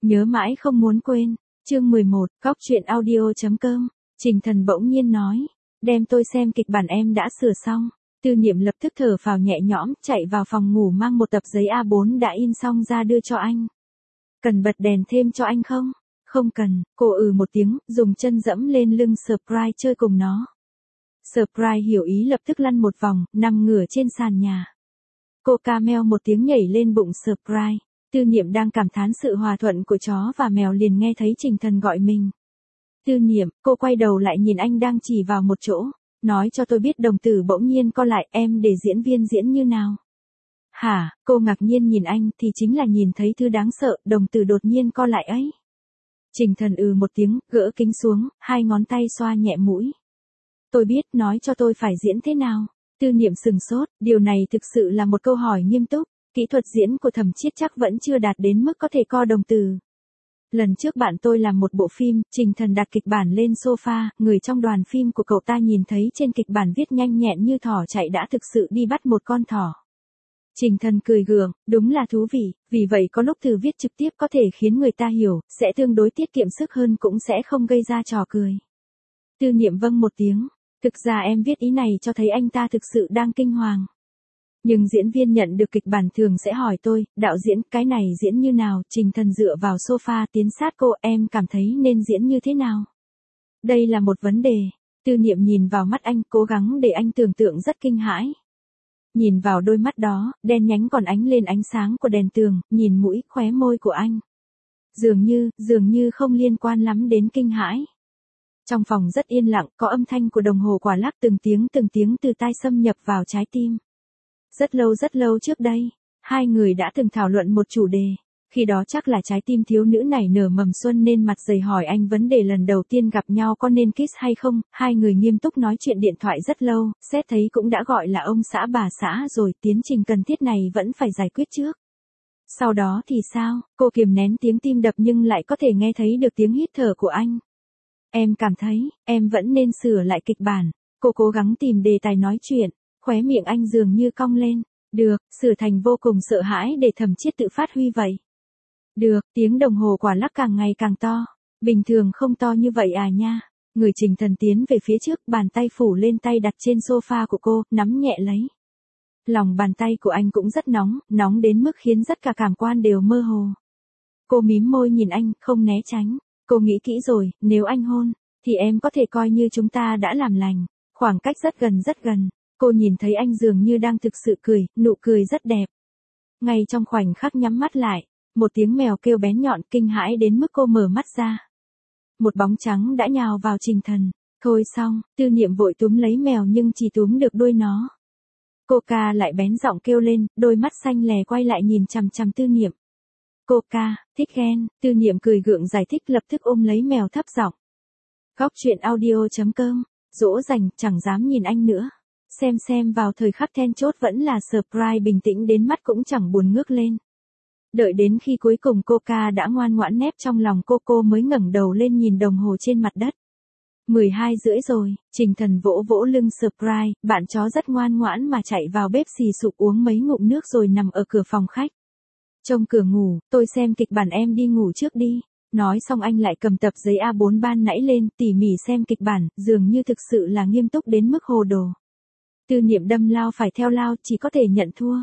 Nhớ mãi không muốn quên. Chương 11, Góc truyện audio.com. Trình Thần bỗng nhiên nói, đem tôi xem kịch bản em đã sửa xong. Tư Niệm lập tức thở phào nhẹ nhõm, chạy vào phòng ngủ mang một tập giấy A4 đã in xong ra đưa cho anh. Cần bật đèn thêm cho anh không? Không cần, cô một tiếng, dùng chân dẫm lên lưng Surprise chơi cùng nó. Surprise hiểu ý lập tức lăn một vòng, nằm ngửa trên sàn nhà. Cô ca meo một tiếng nhảy lên bụng Surprise. Tư Niệm đang cảm thán sự hòa thuận của chó và mèo liền nghe thấy Trình Thần gọi mình. Tư Niệm, cô quay đầu lại nhìn anh đang chỉ vào một chỗ, nói cho tôi biết đồng tử bỗng nhiên co lại, em để diễn viên diễn như nào. Hả, cô ngạc nhiên nhìn anh thì chính là nhìn thấy thứ đáng sợ, đồng tử đột nhiên co lại ấy. Trình Thần một tiếng, gỡ kính xuống, hai ngón tay xoa nhẹ mũi. Tôi biết, nói cho tôi phải diễn thế nào. Tư Niệm sừng sốt, điều này thực sự là một câu hỏi nghiêm túc. Kỹ thuật diễn của Thẩm Chiết chắc vẫn chưa đạt đến mức có thể co đồng từ. Lần trước bạn tôi làm một bộ phim, Trình Thần đặt kịch bản lên sofa, người trong đoàn phim của cậu ta nhìn thấy trên kịch bản viết nhanh nhẹn như thỏ chạy đã thực sự đi bắt một con thỏ. Trình Thần cười gượng, đúng là thú vị, vì vậy có lúc từ viết trực tiếp có thể khiến người ta hiểu, sẽ tương đối tiết kiệm sức hơn cũng sẽ không gây ra trò cười. Tư Niệm vâng một tiếng, thực ra em viết ý này cho thấy anh ta thực sự đang kinh hoàng. Nhưng diễn viên nhận được kịch bản thường sẽ hỏi tôi, đạo diễn, cái này diễn như nào? Trình Thần dựa vào sofa tiến sát cô, em cảm thấy nên diễn như thế nào? Đây là một vấn đề. Tư Niệm nhìn vào mắt anh, cố gắng để anh tưởng tượng rất kinh hãi. Nhìn vào đôi mắt đó, đen nhánh còn ánh lên ánh sáng của đèn tường, nhìn mũi, khóe môi của anh. Dường như không liên quan lắm đến kinh hãi. Trong phòng rất yên lặng, có âm thanh của đồng hồ quả lắc từng tiếng từ tai xâm nhập vào trái tim. Rất lâu trước đây, hai người đã từng thảo luận một chủ đề. Khi đó chắc là trái tim thiếu nữ này nở mầm xuân nên mặt dày hỏi anh vấn đề lần đầu tiên gặp nhau có nên kiss hay không. Hai người nghiêm túc nói chuyện điện thoại rất lâu, xét thấy cũng đã gọi là ông xã bà xã rồi, tiến trình cần thiết này vẫn phải giải quyết trước. Sau đó thì sao? Cô kiềm nén tiếng tim đập nhưng lại có thể nghe thấy được tiếng hít thở của anh. Em cảm thấy, em vẫn nên sửa lại kịch bản. Cô cố gắng tìm đề tài nói chuyện. Khóe miệng anh dường như cong lên. Được, sửa thành vô cùng sợ hãi để Thẩm Chiết tự phát huy vậy. Được, tiếng đồng hồ quả lắc càng ngày càng to. Bình thường không to như vậy à nha. Người Trình Thần tiến về phía trước, bàn tay phủ lên tay đặt trên sofa của cô, nắm nhẹ lấy. Lòng bàn tay của anh cũng rất nóng đến mức khiến tất cả cảm quan đều mơ hồ. Cô mím môi nhìn anh, không né tránh. Cô nghĩ kỹ rồi, nếu anh hôn, thì em có thể coi như chúng ta đã làm lành. Khoảng cách rất gần. Cô nhìn thấy anh dường như đang thực sự cười, nụ cười rất đẹp. Ngay trong khoảnh khắc nhắm mắt lại, một tiếng mèo kêu bén nhọn kinh hãi đến mức cô mở mắt ra. Một bóng trắng đã nhào vào Trình Thần. Thôi xong, Tư Niệm vội túm lấy mèo nhưng chỉ túm được đuôi nó. Cô ca lại bén giọng kêu lên, đôi mắt xanh lè quay lại nhìn chằm chằm Tư Niệm. Cô ca, thích ghen. Tư Niệm cười gượng giải thích lập tức ôm lấy mèo thấp giọng. Góc truyện audio.com. Dỗ dành, chẳng dám nhìn anh nữa. Xem vào thời khắc then chốt vẫn là Surprise bình tĩnh đến mắt cũng chẳng buồn ngước lên. Đợi đến khi cuối cùng cô ca đã ngoan ngoãn nép trong lòng cô mới ngẩng đầu lên nhìn đồng hồ trên mặt đất. 12:30 rồi, Trình Thần vỗ lưng Surprise, bạn chó rất ngoan ngoãn mà chạy vào bếp xì sụp uống mấy ngụm nước rồi nằm ở cửa phòng khách. Trông cửa ngủ, tôi xem kịch bản em đi ngủ trước đi. Nói xong anh lại cầm tập giấy A4 ban nãy lên, tỉ mỉ xem kịch bản, dường như thực sự là nghiêm túc đến mức hồ đồ. Tư Niệm đâm lao phải theo lao, chỉ có thể nhận thua.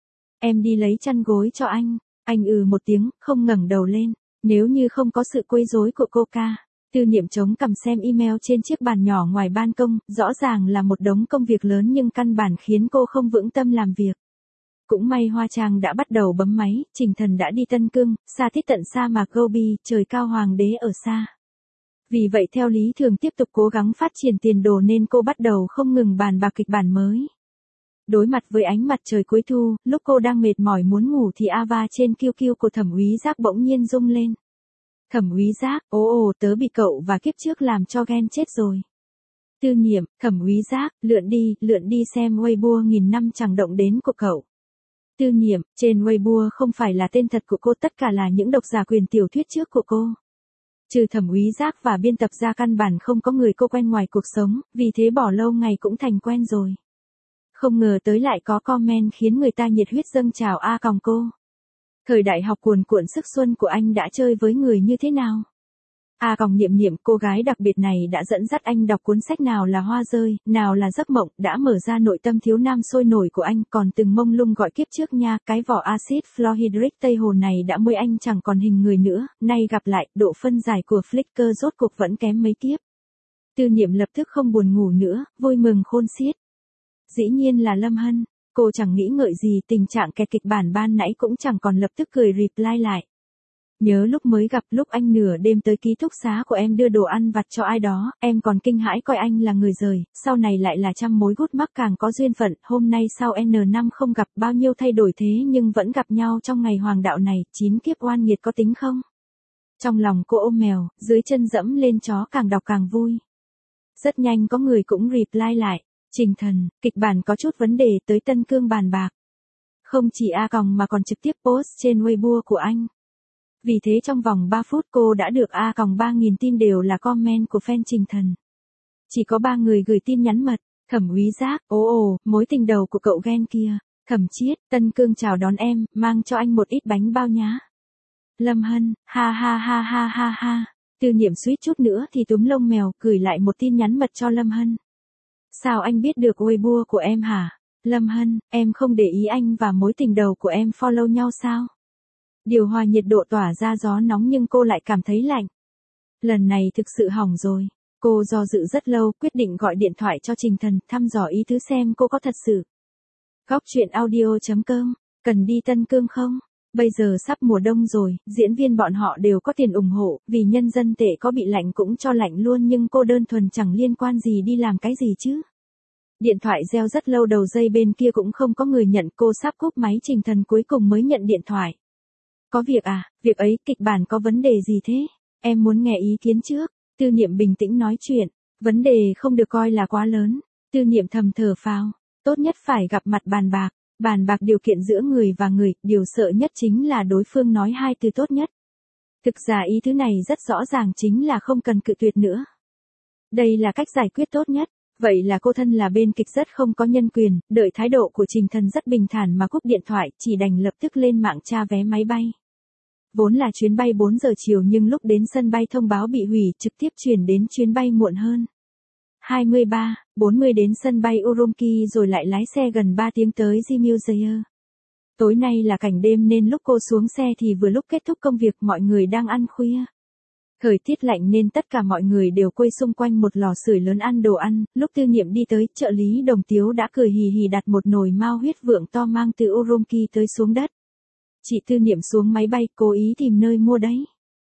Em đi lấy chăn gối cho anh. Anh một tiếng, không ngẩng đầu lên. Nếu như không có sự quấy rối của cô ca. Tư Niệm chống cằm xem email trên chiếc bàn nhỏ ngoài ban công, rõ ràng là một đống công việc lớn nhưng căn bản khiến cô không vững tâm làm việc. Cũng may Hoa Trang đã bắt đầu bấm máy, Trình Thần đã đi Tân Cương, xa tít tận sa mạc Gobi, trời cao hoàng đế ở xa. Vì vậy theo lý thường tiếp tục cố gắng phát triển tiền đồ nên cô bắt đầu không ngừng bàn bạc kịch bản mới. Đối mặt với ánh mặt trời cuối thu, lúc cô đang mệt mỏi muốn ngủ thì Ava trên QQ của Thẩm Úy Giác bỗng nhiên rung lên. Thẩm Úy Giác, tớ bị cậu và kiếp trước làm cho ghen chết rồi. Tư Niệm, Thẩm Úy Giác, lượn đi xem Weibo nghìn năm chẳng động đến của cậu. Tư Niệm, trên Weibo không phải là tên thật của cô, tất cả là những độc giả quyền tiểu thuyết trước của cô. Trừ Thẩm Úy Giác và biên tập ra căn bản không có người cô quen ngoài cuộc sống, vì thế bỏ lâu ngày cũng thành quen rồi. Không ngờ tới lại có comment khiến người ta nhiệt huyết dâng trào còng cô. Thời đại học cuồn cuộn sức xuân của anh đã chơi với người như thế nào? Niệm Niệm, cô gái đặc biệt này đã dẫn dắt anh đọc cuốn sách nào là Hoa rơi, nào là Giấc mộng, đã mở ra nội tâm thiếu nam sôi nổi của anh, còn từng mông lung gọi kiếp trước nha, cái vỏ axit fluorhydric Tây Hồ này đã môi anh chẳng còn hình người nữa, nay gặp lại, độ phân giải của Flickr rốt cuộc vẫn kém mấy kiếp. Tư Niệm lập tức không buồn ngủ nữa, vui mừng khôn xiết. Dĩ nhiên là Lâm Hân, cô chẳng nghĩ ngợi gì, tình trạng kẹt kịch bản ban nãy cũng chẳng còn, lập tức cười reply lại. Nhớ lúc mới gặp, lúc anh nửa đêm tới ký túc xá của em đưa đồ ăn vặt cho ai đó, em còn kinh hãi coi anh là người rời, sau này lại là trăm mối gút mắc càng có duyên phận, hôm nay sau N năm không gặp, bao nhiêu thay đổi thế nhưng vẫn gặp nhau trong ngày hoàng đạo này, 9 kiếp oan nghiệt có tính không? Trong lòng cô ôm mèo, dưới chân dẫm lên chó, càng đọc càng vui. Rất nhanh có người cũng reply lại, Trình Thần, kịch bản có chút vấn đề, tới Tân Cương bàn bạc. Không chỉ mà còn trực tiếp post trên Weibo của anh. Vì thế trong vòng 3 phút cô đã được 3.000 tin, đều là comment của fan Trình Thần. Chỉ có 3 người gửi tin nhắn mật, Thẩm Úy Giác, mối tình đầu của cậu ghen kia, Thẩm Chiết, Tân Cương chào đón em, mang cho anh một ít bánh bao nhá. Lâm Hân, ha ha ha ha ha ha. Tư Niệm suýt chút nữa thì túm lông mèo, gửi lại một tin nhắn mật cho Lâm Hân. Sao anh biết được Weibo của em hả? Lâm Hân, em không để ý anh và mối tình đầu của em follow nhau sao? Điều hòa nhiệt độ tỏa ra gió nóng nhưng cô lại cảm thấy lạnh. Lần này thực sự hỏng rồi. Cô do dự rất lâu, quyết định gọi điện thoại cho Trình Thần, thăm dò ý tứ xem cô có thật sự. Góc truyện audio.com, cần đi Tân Cương không? Bây giờ sắp mùa đông rồi, diễn viên bọn họ đều có tiền ủng hộ, vì nhân dân tệ có bị lạnh cũng cho lạnh luôn, nhưng cô đơn thuần chẳng liên quan gì, đi làm cái gì chứ? Điện thoại reo rất lâu, đầu dây bên kia cũng không có người nhận, cô sắp cúp máy, Trình Thần cuối cùng mới nhận điện thoại. Có việc à, việc ấy, kịch bản có vấn đề gì thế? Em muốn nghe ý kiến trước. Tư Niệm bình tĩnh nói chuyện, vấn đề không được coi là quá lớn. Tư Niệm thầm thở phào, tốt nhất phải gặp mặt bàn bạc điều kiện giữa người và người, điều sợ nhất chính là đối phương nói 2 từ tốt nhất. Thực ra ý thứ này rất rõ ràng, chính là không cần cự tuyệt nữa. Đây là cách giải quyết tốt nhất. Vậy là cô thân là bên kịch rất không có nhân quyền, đợi thái độ của Trình Thần rất bình thản mà cúp điện thoại, chỉ đành lập tức lên mạng tra vé máy bay. Vốn là chuyến bay 4 giờ chiều nhưng lúc đến sân bay thông báo bị hủy, trực tiếp chuyển đến chuyến bay muộn hơn. 23:40 đến sân bay Urumqi rồi lại lái xe gần 3 tiếng tới Jimuseer. Tối nay là cảnh đêm nên lúc cô xuống xe thì vừa lúc kết thúc công việc, mọi người đang ăn khuya. Thời tiết lạnh nên tất cả mọi người đều quây xung quanh một lò sưởi lớn ăn đồ ăn, lúc Tư Niệm đi tới, trợ lý Đồng Tiếu đã cười hì hì đặt một nồi mao huyết vượng to mang từ Urumqi tới xuống đất. Chị Tư Niệm xuống máy bay, cố ý tìm nơi mua đấy.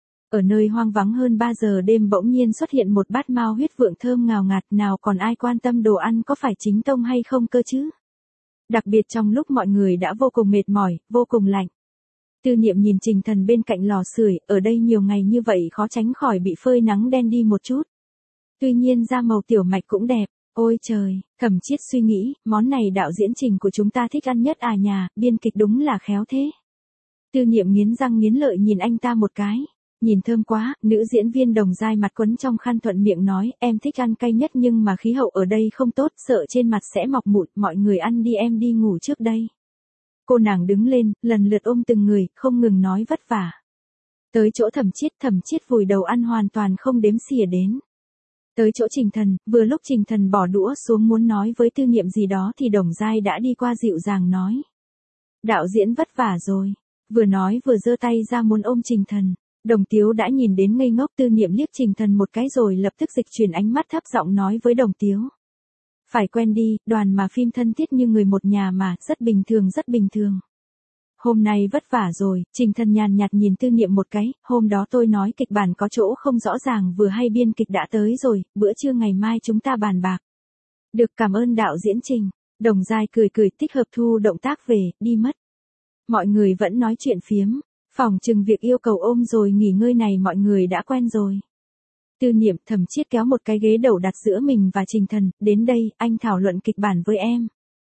Ở nơi hoang vắng hơn 3 giờ đêm bỗng nhiên xuất hiện một bát mao huyết vượng thơm ngào ngạt, nào còn ai quan tâm đồ ăn có phải chính tông hay không cơ chứ. Đặc biệt trong lúc mọi người đã vô cùng mệt mỏi, vô cùng lạnh. Tư Niệm nhìn Trình Thần bên cạnh lò sưởi, ở đây nhiều ngày như vậy khó tránh khỏi bị phơi nắng đen đi một chút. Tuy nhiên da màu tiểu mạch cũng đẹp, ôi trời, Thẩm Chiết suy nghĩ, món này đạo diễn Trình của chúng ta thích ăn nhất à nhà, biên kịch đúng là khéo thế. Tư Niệm nghiến răng nghiến lợi nhìn anh ta một cái, nhìn thơm quá, nữ diễn viên Đồng Giai mặt quấn trong khăn thuận miệng nói, em thích ăn cay nhất nhưng mà khí hậu ở đây không tốt, sợ trên mặt sẽ mọc mụn, mọi người ăn đi em đi ngủ trước đây. Cô nàng đứng lên, lần lượt ôm từng người, không ngừng nói vất vả. Tới chỗ Thẩm Chiết vùi đầu ăn hoàn toàn không đếm xỉa đến. Tới chỗ Trình Thần, vừa lúc Trình Thần bỏ đũa xuống muốn nói với Tư Niệm gì đó thì Đồng Giai đã đi qua dịu dàng nói. Đạo diễn vất vả rồi. Vừa nói vừa giơ tay ra muốn ôm Trình Thần. Đồng Tiếu đã nhìn đến ngây ngốc, Tư Niệm liếc Trình Thần một cái rồi lập tức dịch chuyển ánh mắt, thấp giọng nói với Đồng Tiếu. Phải quen đi, đoàn mà phim thân thiết như người một nhà mà, rất bình thường. Hôm nay vất vả rồi, Trình Thần nhàn nhạt nhìn Tư Niệm một cái, hôm đó tôi nói kịch bản có chỗ không rõ ràng, vừa hay biên kịch đã tới rồi, bữa trưa ngày mai chúng ta bàn bạc. Được, cảm ơn đạo diễn Trình. Đồng Giai cười tích hợp thu động tác về, đi mất. Mọi người vẫn nói chuyện phiếm, phỏng chừng việc yêu cầu ôm rồi nghỉ ngơi này mọi người đã quen rồi. Tư Niệm, Thẩm Chiết kéo một cái ghế đầu đặt giữa mình và Trình Thần, đến đây, anh thảo luận kịch bản với em.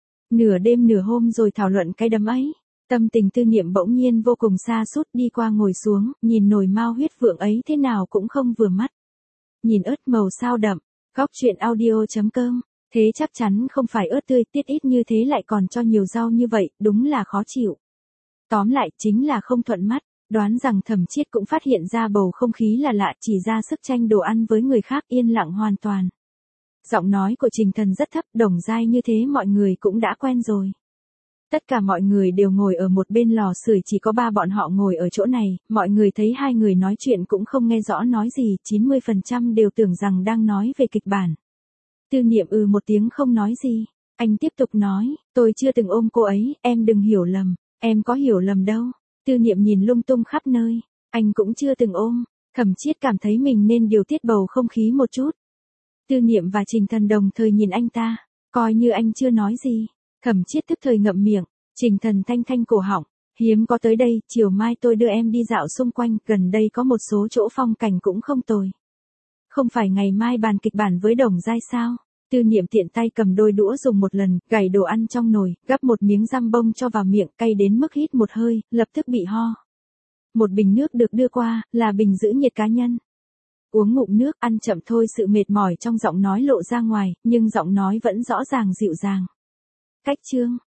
Nửa đêm nửa hôm rồi thảo luận cái đấm ấy. Tâm tình Tư Niệm bỗng nhiên vô cùng sa sút, đi qua ngồi xuống, nhìn nồi mao huyết vượng ấy thế nào cũng không vừa mắt. Nhìn ớt màu sao đậm, góc truyện audio.com, thế chắc chắn không phải ớt tươi, tiết ít như thế lại còn cho nhiều rau như vậy, đúng là khó chịu. Tóm lại chính là không thuận mắt, đoán rằng Thẩm Chiết cũng phát hiện ra bầu không khí là lạ, chỉ ra sức tranh đồ ăn với người khác yên lặng hoàn toàn. Giọng nói của Trình Thần rất thấp, đồng dai như thế mọi người cũng đã quen rồi. Tất cả mọi người đều ngồi ở một bên lò sưởi, chỉ có ba bọn họ ngồi ở chỗ này, mọi người thấy hai người nói chuyện cũng không nghe rõ nói gì, 90% đều tưởng rằng đang nói về kịch bản. Tư Niệm một tiếng không nói gì, anh tiếp tục nói, tôi chưa từng ôm cô ấy, em đừng hiểu lầm, em có hiểu lầm đâu. Tư Niệm nhìn lung tung khắp nơi, anh cũng chưa từng ôm. Thẩm Chiết cảm thấy mình nên điều tiết bầu không khí một chút. Tư Niệm và Trình Thần đồng thời nhìn anh ta, coi như anh chưa nói gì. Thẩm Chiết tức thời ngậm miệng, Trình Thần thanh thanh cổ họng, hiếm có tới đây, chiều mai tôi đưa em đi dạo xung quanh, gần đây có một số chỗ phong cảnh cũng không tồi. Không phải ngày mai bàn kịch bản với Đồng Giai sao? Tư Niệm tiện tay cầm đôi đũa dùng một lần, gảy đồ ăn trong nồi, gắp một miếng răm bông cho vào miệng, cay đến mức hít một hơi, lập tức bị ho. Một bình nước được đưa qua, là bình giữ nhiệt cá nhân. Uống ngụm nước, ăn chậm thôi, sự mệt mỏi trong giọng nói lộ ra ngoài, nhưng giọng nói vẫn rõ ràng dịu dàng. Cách chương